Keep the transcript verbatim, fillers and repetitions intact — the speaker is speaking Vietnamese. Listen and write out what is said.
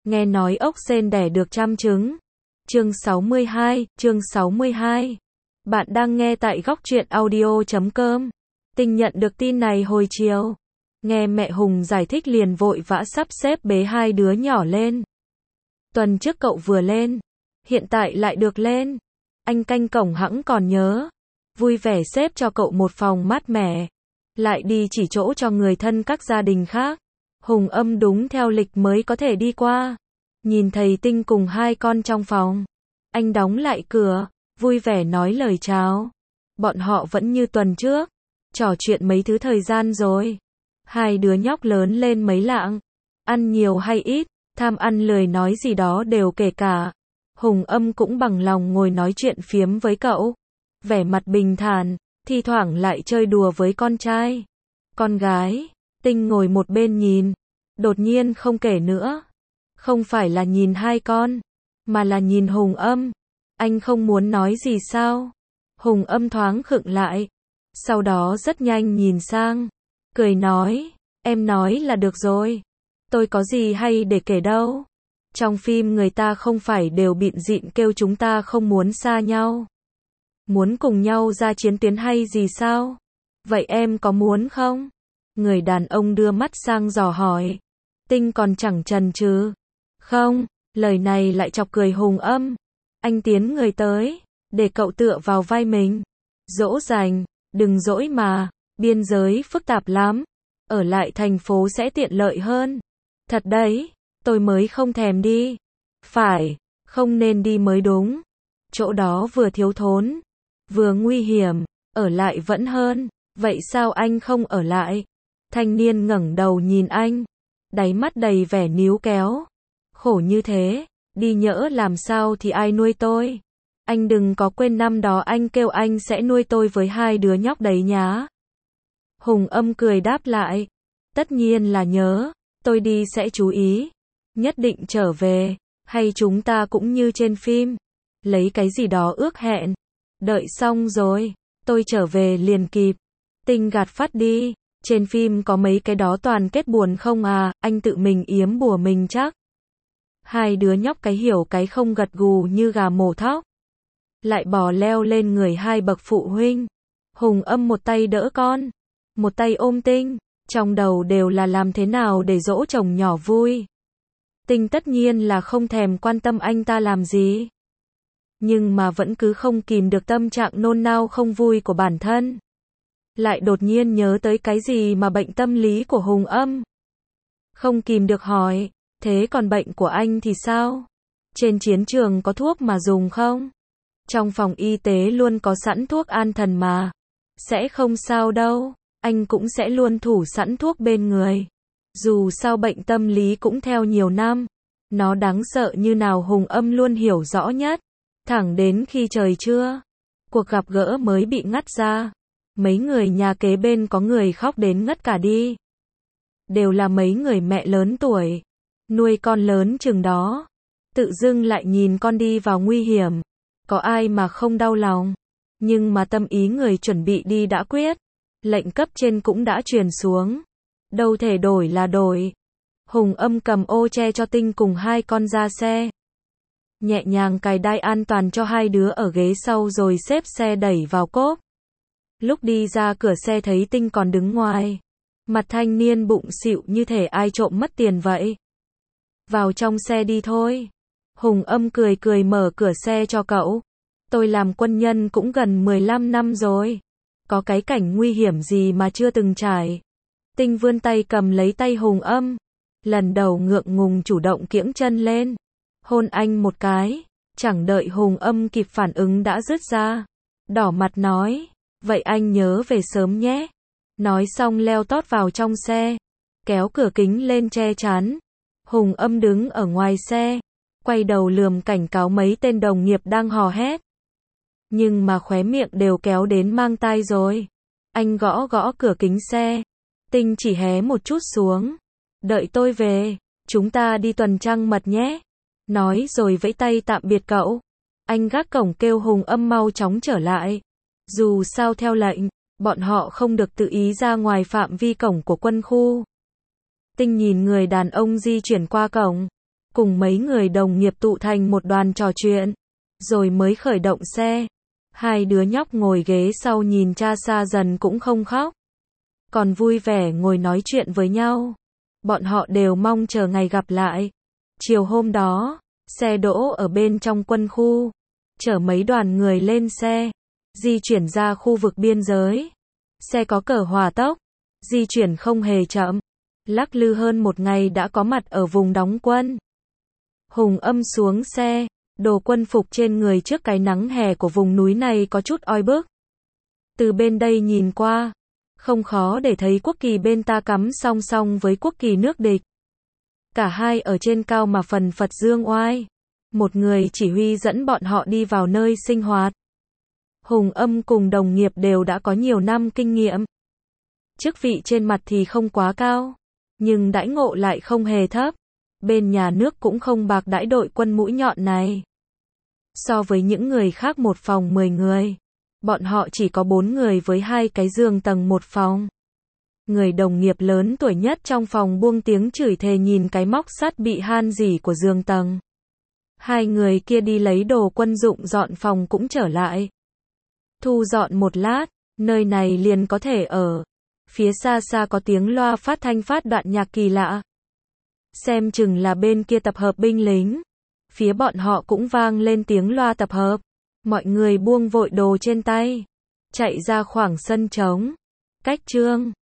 Nghe nói ốc sên đẻ được trăm trứng. Chương sáu mươi hai, chương sáu mươi hai. Bạn đang nghe tại góc truyện audio chấm com. Tinh nhận được tin này hồi chiều. Nghe mẹ Hùng giải thích liền vội vã sắp xếp bế hai đứa nhỏ lên. Tuần trước cậu vừa lên, hiện tại lại được lên. Anh canh cổng hẵng còn nhớ. Vui vẻ xếp cho cậu một phòng mát mẻ. Lại đi chỉ chỗ cho người thân các gia đình khác. Hùng Âm đúng theo lịch mới có thể đi qua. Nhìn thấy Tinh cùng hai con trong phòng. Anh đóng lại cửa, vui vẻ nói lời chào. Bọn họ vẫn như tuần trước. Trò chuyện mấy thứ thời gian rồi. Hai đứa nhóc lớn lên mấy lạng. Ăn nhiều hay ít, tham ăn lười nói gì đó đều kể cả. Hùng Âm cũng bằng lòng ngồi nói chuyện phiếm với cậu. Vẻ mặt bình thản, thi thoảng lại chơi đùa với con trai. Con gái, Tinh ngồi một bên nhìn. Đột nhiên không kể nữa. Không phải là nhìn hai con, mà là nhìn Hùng Âm. Anh không muốn nói gì sao? Hùng Âm thoáng khựng lại. Sau đó rất nhanh nhìn sang. Cười nói, em nói là được rồi. Tôi có gì hay để kể đâu. Trong phim người ta không phải đều bịn dịn kêu chúng ta không muốn xa nhau. Muốn cùng nhau ra chiến tuyến hay gì sao? Vậy em có muốn không? Người đàn ông đưa mắt sang dò hỏi. Tinh còn chẳng chần chừ. Không, lời này lại chọc cười Hùng Âm. Anh tiến người tới, để cậu tựa vào vai mình. Dỗ dành, đừng dỗi mà, biên giới phức tạp lắm. Ở lại thành phố sẽ tiện lợi hơn. Thật đấy, tôi mới không thèm đi. Phải, không nên đi mới đúng. Chỗ đó vừa thiếu thốn, vừa nguy hiểm, ở lại vẫn hơn. Vậy sao anh không ở lại? Thanh niên ngẩng đầu nhìn anh, đáy mắt đầy vẻ níu kéo. Khổ như thế, đi nhỡ làm sao thì ai nuôi tôi? Anh đừng có quên năm đó anh kêu anh sẽ nuôi tôi với hai đứa nhóc đấy nhá. Hùng Âm cười đáp lại. Tất nhiên là nhớ, tôi đi sẽ chú ý. Nhất định trở về, hay chúng ta cũng như trên phim. Lấy cái gì đó ước hẹn. Đợi xong rồi, tôi trở về liền kịp. Tinh gạt phát đi. Trên phim có mấy cái đó toàn kết buồn không à, anh tự mình yếm bùa mình chắc. Hai đứa nhóc cái hiểu cái không gật gù như gà mổ thóc. Lại bò leo lên người hai bậc phụ huynh. Hùng Âm một tay đỡ con, một tay ôm Tinh, trong đầu đều là làm thế nào để dỗ chồng nhỏ vui. Tinh tất nhiên là không thèm quan tâm anh ta làm gì. Nhưng mà vẫn cứ không kìm được tâm trạng nôn nao không vui của bản thân. Lại đột nhiên nhớ tới cái gì mà bệnh tâm lý của Hùng Âm. Không kìm được hỏi, thế còn bệnh của anh thì sao? Trên chiến trường có thuốc mà dùng không? Trong phòng y tế luôn có sẵn thuốc an thần mà. Sẽ không sao đâu, anh cũng sẽ luôn thủ sẵn thuốc bên người. Dù sao bệnh tâm lý cũng theo nhiều năm. Nó đáng sợ như nào Hùng Âm luôn hiểu rõ nhất. Thẳng đến khi trời trưa, cuộc gặp gỡ mới bị ngắt ra. Mấy người nhà kế bên có người khóc đến ngất cả đi. Đều là mấy người mẹ lớn tuổi, nuôi con lớn chừng đó. Tự dưng lại nhìn con đi vào nguy hiểm. Có ai mà không đau lòng. Nhưng mà tâm ý người chuẩn bị đi đã quyết. Lệnh cấp trên cũng đã truyền xuống. Đâu thể đổi là đổi. Hùng Âm cầm ô che cho Tinh cùng hai con ra xe. Nhẹ nhàng cài đai an toàn cho hai đứa ở ghế sau rồi xếp xe đẩy vào cốp. Lúc đi ra cửa xe thấy Tinh còn đứng ngoài. Mặt thanh niên bụng xịu như thể ai trộm mất tiền vậy. Vào trong xe đi thôi. Hùng Âm cười cười mở cửa xe cho cậu. Tôi làm quân nhân cũng gần mười lăm năm rồi. Có cái cảnh nguy hiểm gì mà chưa từng trải. Tinh vươn tay cầm lấy tay Hùng Âm. Lần đầu ngượng ngùng chủ động kiễng chân lên. Hôn anh một cái. Chẳng đợi Hùng Âm kịp phản ứng đã rứt ra. Đỏ mặt nói. Vậy anh nhớ về sớm nhé. Nói xong leo tót vào trong xe. Kéo cửa kính lên che chắn. Hùng Âm đứng ở ngoài xe. Quay đầu lườm cảnh cáo mấy tên đồng nghiệp đang hò hét. Nhưng mà khóe miệng đều kéo đến mang tai rồi. Anh gõ gõ cửa kính xe. Tinh chỉ hé một chút xuống. Đợi tôi về, chúng ta đi tuần trăng mật nhé. Nói rồi vẫy tay tạm biệt cậu. Anh gác cổng kêu Hùng Âm mau chóng trở lại. Dù sao theo lệnh, bọn họ không được tự ý ra ngoài phạm vi cổng của quân khu. Tinh nhìn người đàn ông di chuyển qua cổng. cùng mấy người đồng nghiệp tụ thành một đoàn trò chuyện, rồi mới khởi động xe. Hai đứa nhóc ngồi ghế sau nhìn cha xa dần cũng không khóc, còn vui vẻ ngồi nói chuyện với nhau. Bọn họ đều mong chờ ngày gặp lại. Chiều hôm đó, xe đỗ ở bên trong quân khu, chở mấy đoàn người lên xe, di chuyển ra khu vực biên giới. Xe có cờ hỏa tốc, di chuyển không hề chậm, lắc lư hơn một ngày đã có mặt ở vùng đóng quân. Hùng Âm xuống xe, đồ quân phục trên người trước cái nắng hè của vùng núi này có chút oi bức. Từ bên đây nhìn qua, không khó để thấy quốc kỳ bên ta cắm song song với quốc kỳ nước địch. Cả hai ở trên cao mà phần phật dương oai. Một người chỉ huy dẫn bọn họ đi vào nơi sinh hoạt. Hùng Âm cùng đồng nghiệp đều đã có nhiều năm kinh nghiệm. Chức vị trên mặt thì không quá cao, nhưng đãi ngộ lại không hề thấp. Bên nhà nước cũng không bạc đãi đội quân mũi nhọn này. So với những người khác một phòng mười người, bọn họ chỉ có bốn người với hai cái giường tầng một phòng. Người đồng nghiệp lớn tuổi nhất trong phòng buông tiếng chửi thề nhìn cái móc sắt bị han rỉ của giường tầng. Hai người kia đi lấy đồ quân dụng dọn phòng cũng trở lại. Thu dọn một lát, nơi này liền có thể ở. Phía xa xa có tiếng loa phát thanh phát đoạn nhạc kỳ lạ. Xem chừng là bên kia tập hợp binh lính. Phía bọn họ cũng vang lên tiếng loa tập hợp. Mọi người buông vội đồ trên tay, chạy ra khoảng sân trống. Cách chương